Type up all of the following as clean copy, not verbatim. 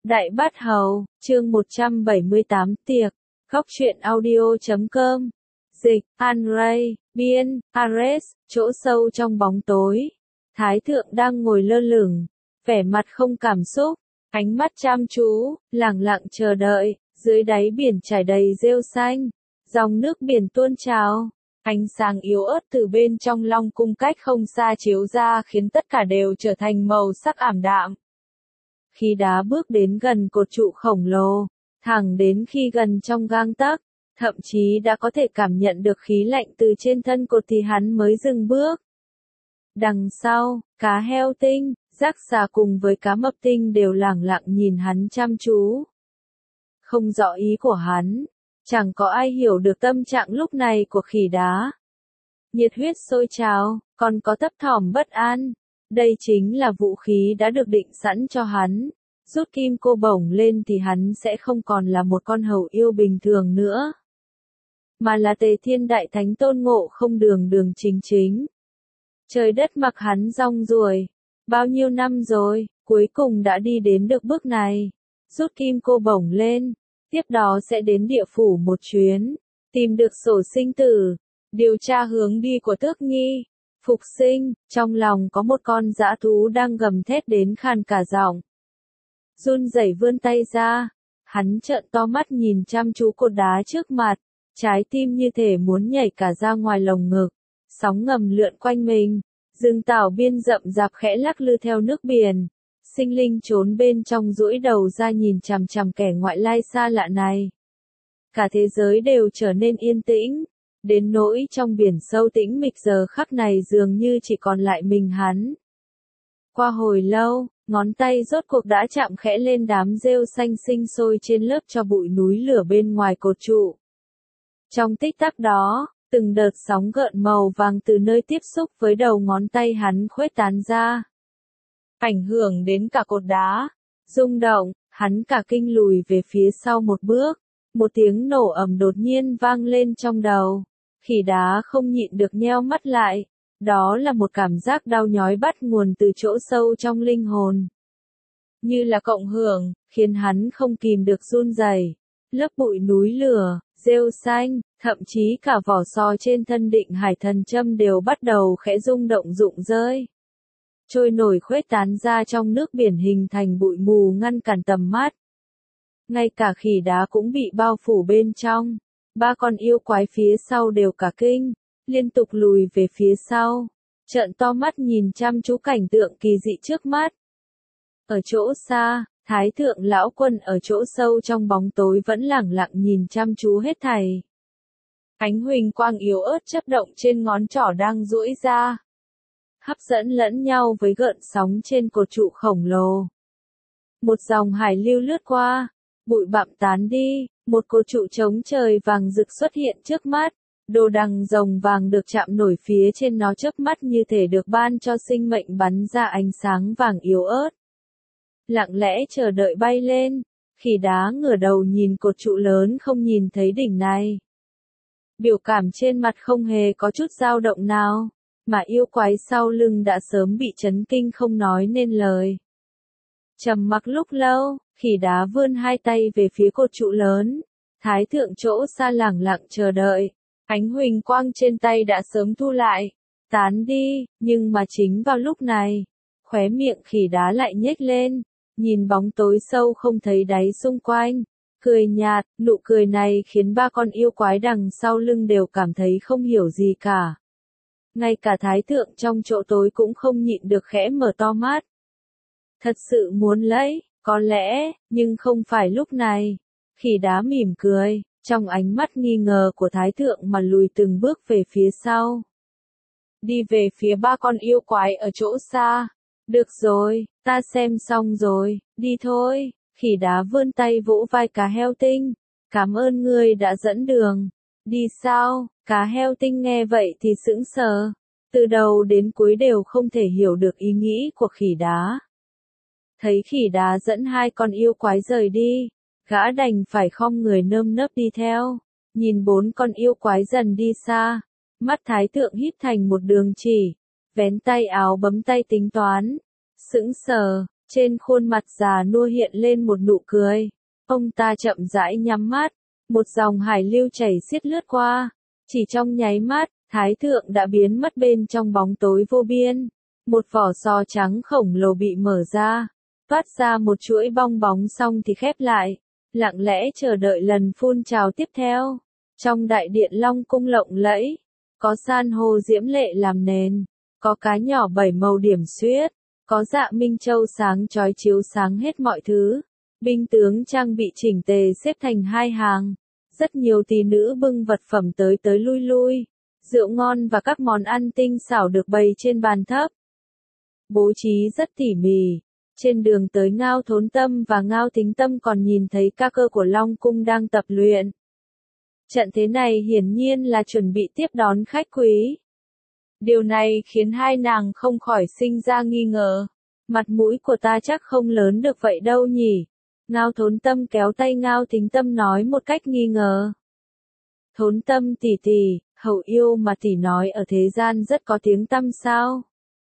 Đại Bát Hầu, chương 178 tiệc, góc truyện audio.com, dịch, An Ray, biên, Ares, chỗ sâu trong bóng tối. Thái thượng đang ngồi lơ lửng, vẻ mặt không cảm xúc, ánh mắt chăm chú, lẳng lặng chờ đợi, dưới đáy biển trải đầy rêu xanh, dòng nước biển tuôn trào. Ánh sáng yếu ớt từ bên trong Long cung cách không xa chiếu ra khiến tất cả đều trở thành màu sắc ảm đạm. Khi đá bước đến gần cột trụ khổng lồ, thẳng đến khi gần trong gang tấc, thậm chí đã có thể cảm nhận được khí lạnh từ trên thân cột thì hắn mới dừng bước. Đằng sau, cá heo tinh, dác xà cùng với cá mập tinh đều lẳng lặng nhìn hắn chăm chú. Không rõ ý của hắn, chẳng có ai hiểu được tâm trạng lúc này của khỉ đá. Nhiệt huyết sôi trào, còn có thấp thỏm bất an. Đây chính là vũ khí đã được định sẵn cho hắn. Rút kim cô bổng lên thì hắn sẽ không còn là một con hầu yêu bình thường nữa, mà là Tề Thiên Đại Thánh Tôn Ngộ Không đường đường chính chính. Trời đất mặc hắn rong ruổi. Bao nhiêu năm rồi, cuối cùng đã đi đến được bước này. Rút kim cô bổng lên, tiếp đó sẽ đến địa phủ một chuyến, tìm được sổ sinh tử, điều tra hướng đi của Tước Nhi. Phục sinh, trong lòng có một con dã thú đang gầm thét đến khàn cả giọng. Run rẩy vươn tay ra, hắn trợn to mắt nhìn chăm chú cột đá trước mặt, trái tim như thể muốn nhảy cả ra ngoài lồng ngực, sóng ngầm lượn quanh mình, rừng tảo biên rậm rạp khẽ lắc lư theo nước biển, sinh linh trốn bên trong duỗi đầu ra nhìn chằm chằm kẻ ngoại lai xa lạ này. Cả thế giới đều trở nên yên tĩnh. Đến nỗi trong biển sâu tĩnh mịch giờ khắc này dường như chỉ còn lại mình hắn. Qua hồi lâu, ngón tay rốt cuộc đã chạm khẽ lên đám rêu xanh sinh sôi trên lớp tro bụi núi lửa bên ngoài cột trụ. Trong tích tắc đó, từng đợt sóng gợn màu vàng từ nơi tiếp xúc với đầu ngón tay hắn khuếch tán ra. Ảnh hưởng đến cả cột đá. Rung động, hắn cả kinh lùi về phía sau một bước. Một tiếng nổ ầm đột nhiên vang lên trong đầu. Khỉ đá không nhịn được nheo mắt lại, đó là một cảm giác đau nhói bắt nguồn từ chỗ sâu trong linh hồn. Như là cộng hưởng, khiến hắn không kìm được run rẩy. Lớp bụi núi lửa, rêu xanh, thậm chí cả vỏ sò trên thân Định Hải Thần Châm đều bắt đầu khẽ rung động rụng rơi. Trôi nổi khuếch tán ra trong nước biển hình thành bụi mù ngăn cản tầm mắt. Ngay cả khỉ đá cũng bị bao phủ bên trong. Ba con yêu quái phía sau đều cả kinh, liên tục lùi về phía sau, trợn to mắt nhìn chăm chú cảnh tượng kỳ dị trước mắt. Ở chỗ xa, Thái thượng lão quân ở chỗ sâu trong bóng tối vẫn lẳng lặng nhìn chăm chú hết thảy. Ánh huỳnh quang yếu ớt chớp động trên ngón trỏ đang duỗi ra, hấp dẫn lẫn nhau với gợn sóng trên cột trụ khổng lồ. Một dòng hải lưu lướt qua, bụi bặm tán đi. Một cột trụ trống trời vàng rực xuất hiện trước mắt, đồ đằng rồng vàng được chạm nổi phía trên nó chớp mắt như thể được ban cho sinh mệnh bắn ra ánh sáng vàng yếu ớt. Lặng lẽ chờ đợi bay lên, khỉ đá ngửa đầu nhìn cột trụ lớn không nhìn thấy đỉnh này. Biểu cảm trên mặt không hề có chút dao động nào, mà yêu quái sau lưng đã sớm bị chấn kinh không nói nên lời. Trầm mặc lúc lâu, khỉ đá vươn hai tay về phía cột trụ lớn. Thái thượng chỗ xa lẳng lặng chờ đợi. Ánh huỳnh quang trên tay đã sớm thu lại, tán đi, nhưng mà chính vào lúc này, khóe miệng khỉ đá lại nhếch lên, nhìn bóng tối sâu không thấy đáy xung quanh, cười nhạt, nụ cười này khiến ba con yêu quái đằng sau lưng đều cảm thấy không hiểu gì cả. Ngay cả thái thượng trong chỗ tối cũng không nhịn được khẽ mở to mắt. Thật sự muốn lấy, có lẽ, nhưng không phải lúc này. Khỉ đá mỉm cười, trong ánh mắt nghi ngờ của thái thượng mà lùi từng bước về phía sau. Đi về phía ba con yêu quái ở chỗ xa. Được rồi, ta xem xong rồi, đi thôi. Khỉ đá vươn tay vỗ vai cá heo tinh. Cảm ơn ngươi đã dẫn đường. Đi sao? Cá heo tinh nghe vậy thì sững sờ. Từ đầu đến cuối đều không thể hiểu được ý nghĩ của khỉ đá. Thấy khỉ đá dẫn hai con yêu quái rời đi, gã đành phải khom người nơm nớp đi theo, nhìn bốn con yêu quái dần đi xa, mắt thái thượng híp thành một đường chỉ, vén tay áo bấm tay tính toán, sững sờ, Trên khuôn mặt già nua hiện lên một nụ cười. Ông ta chậm rãi nhắm mắt, một dòng hải lưu chảy xiết lướt qua. Chỉ trong nháy mắt, Thái thượng đã biến mất bên trong bóng tối vô biên. Một vỏ sò trắng khổng lồ bị mở ra, toát ra một chuỗi bong bóng xong thì khép lại, lặng lẽ chờ đợi lần phun trào tiếp theo. Trong đại điện Long cung lộng lẫy, có san hô diễm lệ làm nền, có cá nhỏ 7 màu điểm xuyết, có dạ minh châu sáng chói chiếu sáng hết mọi thứ. Binh tướng trang bị chỉnh tề xếp thành hai hàng, rất nhiều tỷ nữ bưng vật phẩm tới tới lui lui. Rượu ngon và các món ăn tinh xảo được bày trên bàn thấp. Bố trí rất tỉ mỉ. Trên đường tới Ngao Thốn Tâm và Ngao Thính Tâm còn nhìn thấy ca cơ của Long cung đang tập luyện. Trận thế này hiển nhiên là chuẩn bị tiếp đón khách quý. Điều này khiến hai nàng không khỏi sinh ra nghi ngờ. Mặt mũi của ta chắc không lớn được vậy đâu nhỉ? Ngao Thốn Tâm kéo tay Ngao Thính Tâm nói một cách nghi ngờ. Thốn Tâm tỷ tỷ, hậu yêu mà tỷ nói ở thế gian rất có tiếng tăm sao?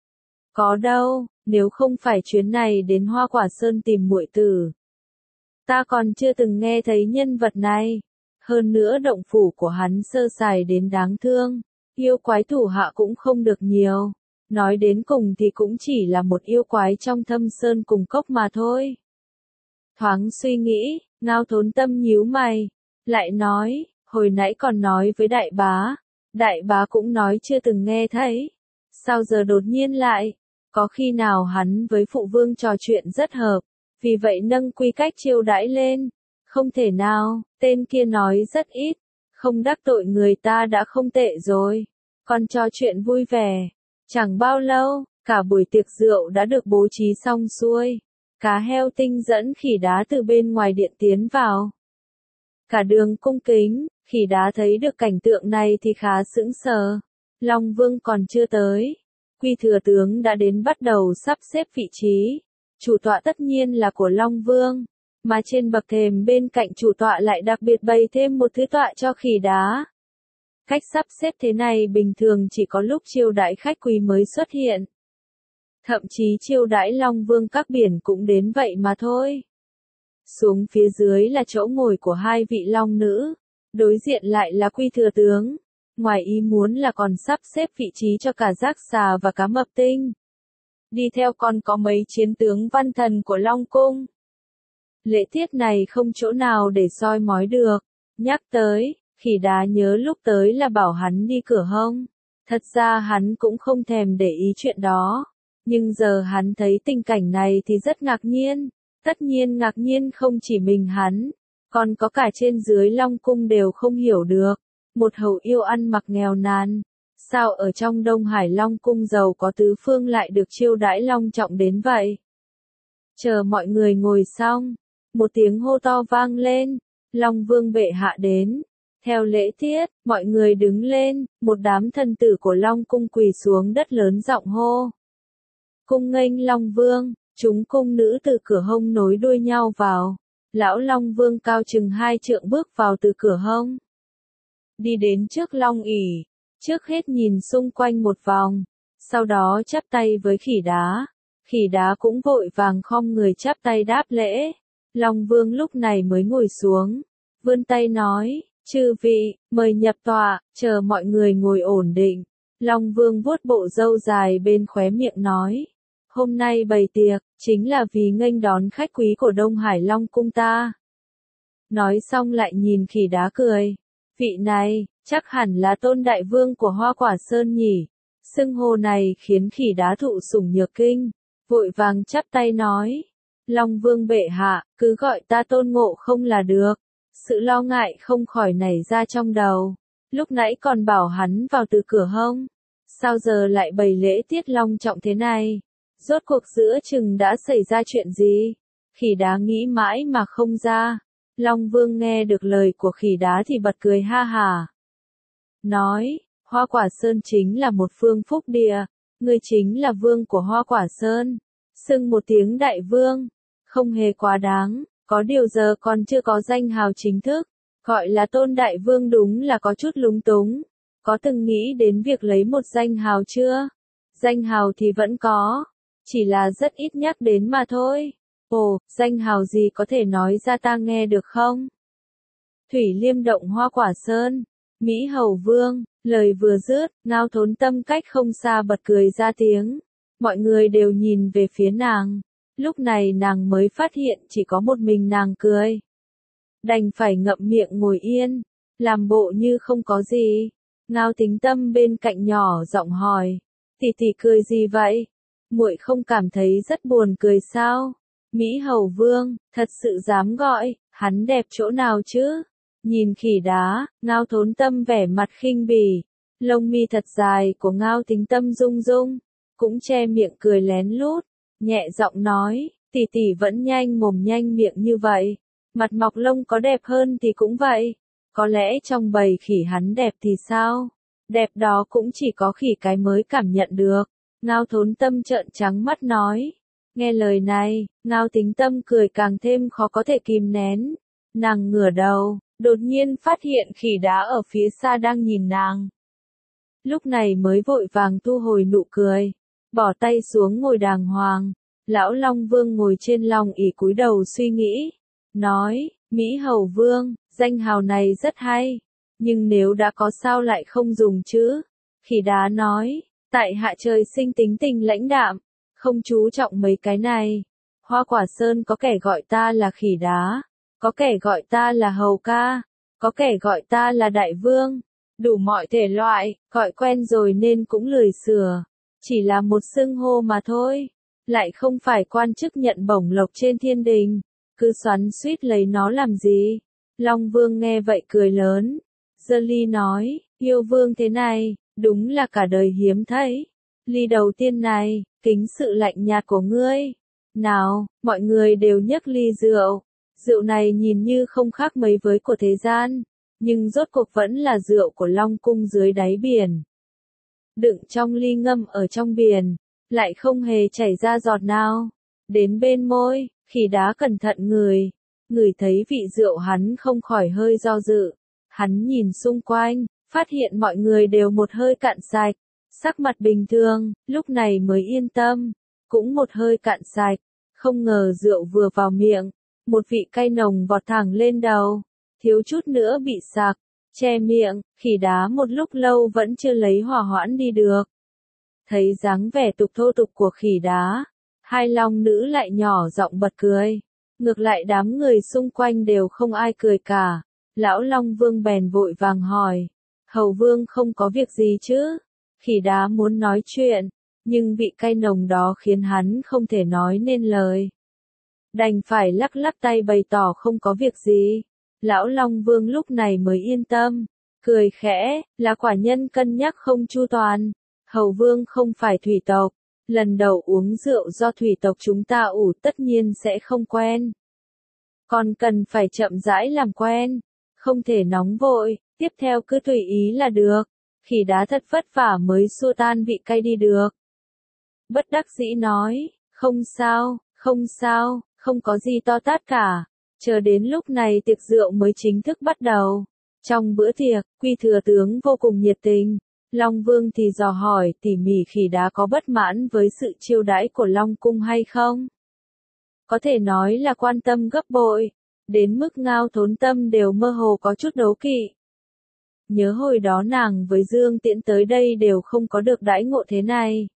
Có đâu, nếu không phải chuyến này đến Hoa Quả Sơn tìm muội tử. Ta còn chưa từng nghe thấy nhân vật này. Hơn nữa động phủ của hắn sơ sài đến đáng thương. Yêu quái thủ hạ cũng không được nhiều. Nói đến cùng thì cũng chỉ là một yêu quái trong Thâm Sơn cùng cốc mà thôi. Thoáng suy nghĩ, Ngao Thốn Tâm nhíu mày. Lại nói, hồi nãy còn nói với đại bá cũng nói chưa từng nghe thấy. Sao giờ đột nhiên lại? Có khi nào hắn với phụ vương trò chuyện rất hợp, vì vậy nâng quy cách chiêu đãi lên. Không thể nào, tên kia nói rất ít, không đắc tội người ta đã không tệ rồi. Còn trò chuyện vui vẻ. Chẳng bao lâu, cả buổi tiệc rượu đã được bố trí xong xuôi. Cá heo tinh dẫn khỉ đá từ bên ngoài điện tiến vào. Cả đường cung kính, khỉ đá thấy được cảnh tượng này thì khá sững sờ. Long Vương còn chưa tới. Quy thừa tướng đã đến bắt đầu sắp xếp vị trí. Chủ tọa tất nhiên là của Long Vương. Mà trên bậc thềm bên cạnh chủ tọa lại đặc biệt bày thêm một thứ tọa cho khỉ đá. Cách sắp xếp thế này bình thường chỉ có lúc chiêu đãi khách quý mới xuất hiện. Thậm chí chiêu đãi Long Vương các biển cũng đến vậy mà thôi. Xuống phía dưới là chỗ ngồi của hai vị long nữ, đối diện lại là Quy thừa tướng. Ngoài ý muốn là còn sắp xếp vị trí cho cả Giác Xà và Cá Mập Tinh. Đi theo còn có mấy chiến tướng văn thần của Long cung. Lễ tiết này không chỗ nào để soi mói được. Nhắc tới, khỉ đá nhớ lúc tới là bảo hắn đi cửa hông. Thật ra hắn cũng không thèm để ý chuyện đó. Nhưng giờ hắn thấy tình cảnh này thì rất ngạc nhiên. Tất nhiên ngạc nhiên không chỉ mình hắn, còn có cả trên dưới Long cung đều không hiểu được. Một hầu yêu ăn mặc nghèo nàn, sao ở trong Đông Hải Long cung giàu có tứ phương lại được chiêu đãi long trọng đến vậy? Chờ mọi người ngồi xong, một tiếng hô to vang lên, Long Vương bệ hạ đến. Theo lễ tiết, mọi người đứng lên, một đám thần tử của Long cung quỳ xuống đất lớn giọng hô. Cung nghênh Long Vương, chúng cung nữ từ cửa hông nối đuôi nhau vào. Lão Long Vương cao chừng 2 trượng bước vào từ cửa hông. Đi đến trước Long ỷ, trước hết nhìn xung quanh một vòng, sau đó chắp tay với khỉ đá. Khỉ đá cũng vội vàng khom người chắp tay đáp lễ. Long Vương lúc này mới ngồi xuống, vươn tay nói, chư vị, mời nhập tọa, chờ mọi người ngồi ổn định. Long Vương vuốt bộ râu dài bên khóe miệng nói, hôm nay bày tiệc, chính là vì nghênh đón khách quý của Đông Hải Long cung ta. Nói xong lại nhìn khỉ đá cười, vị này, chắc hẳn là Tôn Đại Vương của Hoa Quả Sơn nhỉ. Xưng hô này khiến khỉ đá thụ sủng nhược kinh, vội vàng chắp tay nói, Long Vương bệ hạ, cứ gọi ta Tôn Ngộ Không là được. Sự lo ngại không khỏi nảy ra trong đầu, lúc nãy còn bảo hắn vào từ cửa hông, sao giờ lại bày lễ tiết long trọng thế này? Rốt cuộc giữa chừng đã xảy ra chuyện gì? Khỉ đá nghĩ mãi mà không ra. Long Vương nghe được lời của khỉ đá thì bật cười ha hà. Nói, Hoa Quả Sơn chính là một phương phúc địa, ngươi chính là vương của Hoa Quả Sơn. Xưng một tiếng đại vương, không hề quá đáng, có điều giờ còn chưa có danh hào chính thức. Gọi là Tôn Đại Vương đúng là có chút lúng túng. Có từng nghĩ đến việc lấy một danh hào chưa? Danh hào thì vẫn có. chỉ là rất ít nhắc đến mà thôi. Ồ, danh hào gì có thể nói ra ta nghe được không? Thủy Liêm động Hoa Quả Sơn, Mỹ Hầu Vương, lời vừa dứt, Ngao Thốn Tâm cách không xa bật cười ra tiếng. Mọi người đều nhìn về phía nàng. Lúc này nàng mới phát hiện chỉ có một mình nàng cười. Đành phải ngậm miệng ngồi yên, làm bộ như không có gì. Ngao Tính Tâm bên cạnh nhỏ giọng hỏi, tỷ tỷ cười gì vậy? Muội không cảm thấy rất buồn cười sao? Mỹ Hầu Vương, thật sự dám gọi, hắn đẹp chỗ nào chứ? Nhìn khỉ đá, Ngao Thốn Tâm vẻ mặt khinh bỉ, lông mi thật dài của Ngao Tính Tâm rung rung, cũng che miệng cười lén lút, nhẹ giọng nói, tỷ tỷ vẫn nhanh mồm nhanh miệng như vậy, mặt mọc lông có đẹp hơn thì cũng vậy, có lẽ trong bầy khỉ hắn đẹp thì sao? Đẹp đó cũng chỉ có khỉ cái mới cảm nhận được. Ngao Thốn Tâm trợn trắng mắt nói. Nghe lời này, Ngao Tính Tâm cười càng thêm khó có thể kìm nén. Nàng ngửa đầu, đột nhiên phát hiện khỉ đá ở phía xa đang nhìn nàng. Lúc này mới vội vàng thu hồi nụ cười, bỏ tay xuống ngồi đàng hoàng. Lão Long Vương ngồi trên long ỷ cúi đầu suy nghĩ, nói, Mỹ Hầu Vương, danh hào này rất hay, nhưng nếu đã có sao lại không dùng chứ? Khỉ đá nói, tại hạ trời sinh tính tình lãnh đạm, không chú trọng mấy cái này. Hoa Quả Sơn có kẻ gọi ta là khỉ đá, có kẻ gọi ta là hầu ca, có kẻ gọi ta là đại vương, đủ mọi thể loại, gọi quen rồi nên cũng lười sửa, chỉ là một xưng hô mà thôi, lại không phải quan chức nhận bổng lộc trên thiên đình, cứ xoắn xuýt lấy nó làm gì. Long Vương nghe vậy cười lớn, giơ ly nói, yêu vương thế này, đúng là cả đời hiếm thấy. Ly đầu tiên này, kính sự lạnh nhạt của ngươi. Nào, mọi người đều nhấc ly rượu. Rượu này nhìn như không khác mấy với của thế gian, nhưng rốt cuộc vẫn là rượu của Long Cung dưới đáy biển. Đựng trong ly ngâm ở trong biển, lại không hề chảy ra giọt nào. Đến bên môi, khỉ đá cẩn thận ngửi thấy vị rượu hắn không khỏi hơi do dự. Hắn nhìn xung quanh, phát hiện mọi người đều một hơi cạn sạch. Sắc mặt bình thường, lúc này mới yên tâm, cũng một hơi cạn sạch, không ngờ rượu vừa vào miệng, một vị cay nồng vọt thẳng lên đầu, thiếu chút nữa bị sặc, che miệng, khỉ đá một lúc lâu vẫn chưa lấy hỏa hoãn đi được. Thấy dáng vẻ tục thô tục của khỉ đá, hai long nữ lại nhỏ giọng bật cười, ngược lại đám người xung quanh đều không ai cười cả, lão Long Vương bèn vội vàng hỏi, Hầu Vương không có việc gì chứ? Khỉ đá muốn nói chuyện, nhưng vị cay nồng đó khiến hắn không thể nói nên lời. Đành phải lắc lắc tay bày tỏ không có việc gì. Lão Long Vương lúc này mới yên tâm, cười khẽ, là quả nhân cân nhắc không chu toàn. Hầu Vương không phải thủy tộc, lần đầu uống rượu do thủy tộc chúng ta ủ tất nhiên sẽ không quen. Còn cần phải chậm rãi làm quen, không thể nóng vội, tiếp theo cứ tùy ý là được. Khỉ đá thật vất vả mới xua tan vị cay đi được. Bất đắc dĩ nói, không sao, không có gì to tát cả. Chờ đến lúc này tiệc rượu mới chính thức bắt đầu. Trong bữa tiệc, Quy Thừa Tướng vô cùng nhiệt tình. Long Vương thì dò hỏi tỉ mỉ khỉ đá có bất mãn với sự chiêu đãi của Long Cung hay không. Có thể nói là quan tâm gấp bội, đến mức Ngao Thốn Tâm đều mơ hồ có chút đố kỵ. Nhớ hồi đó nàng với Dương Tiễn tới đây đều không có được đãi ngộ thế này.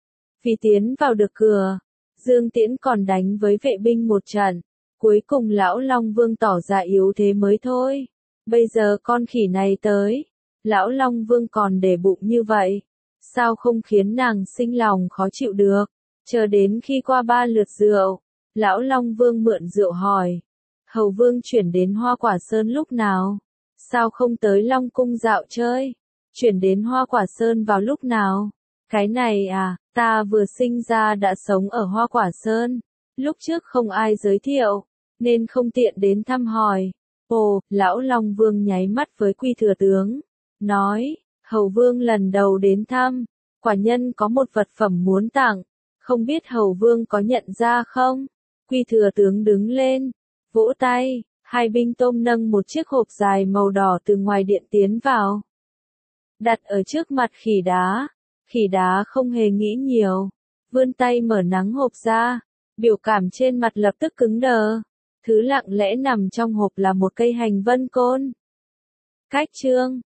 Vì tiến vào được cửa, Dương Tiễn còn đánh với vệ binh một trận, cuối cùng lão Long Vương tỏ ra yếu thế mới thôi. Bây giờ con khỉ này tới, lão Long Vương còn để bụng như vậy, sao không khiến nàng sinh lòng khó chịu được. Chờ đến khi qua 3 lượt rượu, lão Long Vương mượn rượu hỏi, Hầu Vương chuyển đến Hoa Quả Sơn lúc nào? Sao không tới Long Cung dạo chơi? Chuyển đến Hoa Quả Sơn vào lúc nào? Cái này à, ta vừa sinh ra đã sống ở Hoa Quả Sơn. Lúc trước không ai giới thiệu, nên không tiện đến thăm hỏi. Ồ, lão Long Vương nháy mắt với Quy Thừa Tướng, nói, Hầu Vương lần đầu đến thăm, quả nhân có một vật phẩm muốn tặng, không biết Hầu Vương có nhận ra không? Quy Thừa Tướng đứng lên, vỗ tay. Hai binh tôm nâng một chiếc hộp dài màu đỏ từ ngoài điện tiến vào. Đặt ở trước mặt khỉ đá không hề nghĩ nhiều. vươn tay mở nắng hộp ra, biểu cảm trên mặt lập tức cứng đờ. Thứ lặng lẽ nằm trong hộp là một cây hành vân côn. Khách trương,